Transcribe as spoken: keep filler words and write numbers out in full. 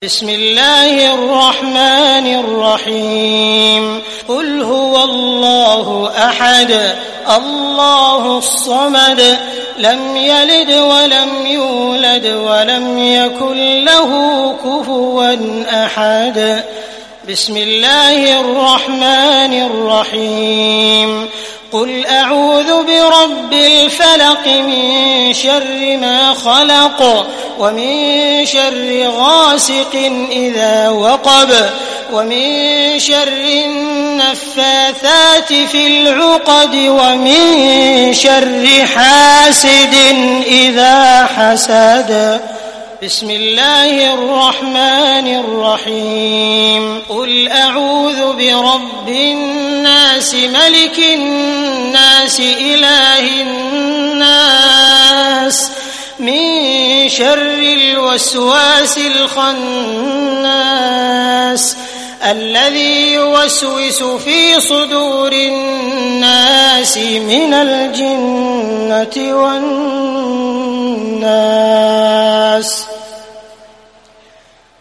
بسم الله الرحمن الرحيم قل هو الله أحد الله الصمد لم يلد ولم يولد ولم يكن له كفوا أحد بسم الله الرحمن الرحيم قل أعوذ برب الفلق من شر ما خلق ومن شر غاسق إذا وقب ومن شر النفاثات في العقد ومن شر حاسد إذا حسد بسم الله الرحمن الرحيم قل أعوذ برب الناس ملك الناس إله الناس من شر الوسواس الخناس الذي يوسوس في صدور الناس من الجنة والناس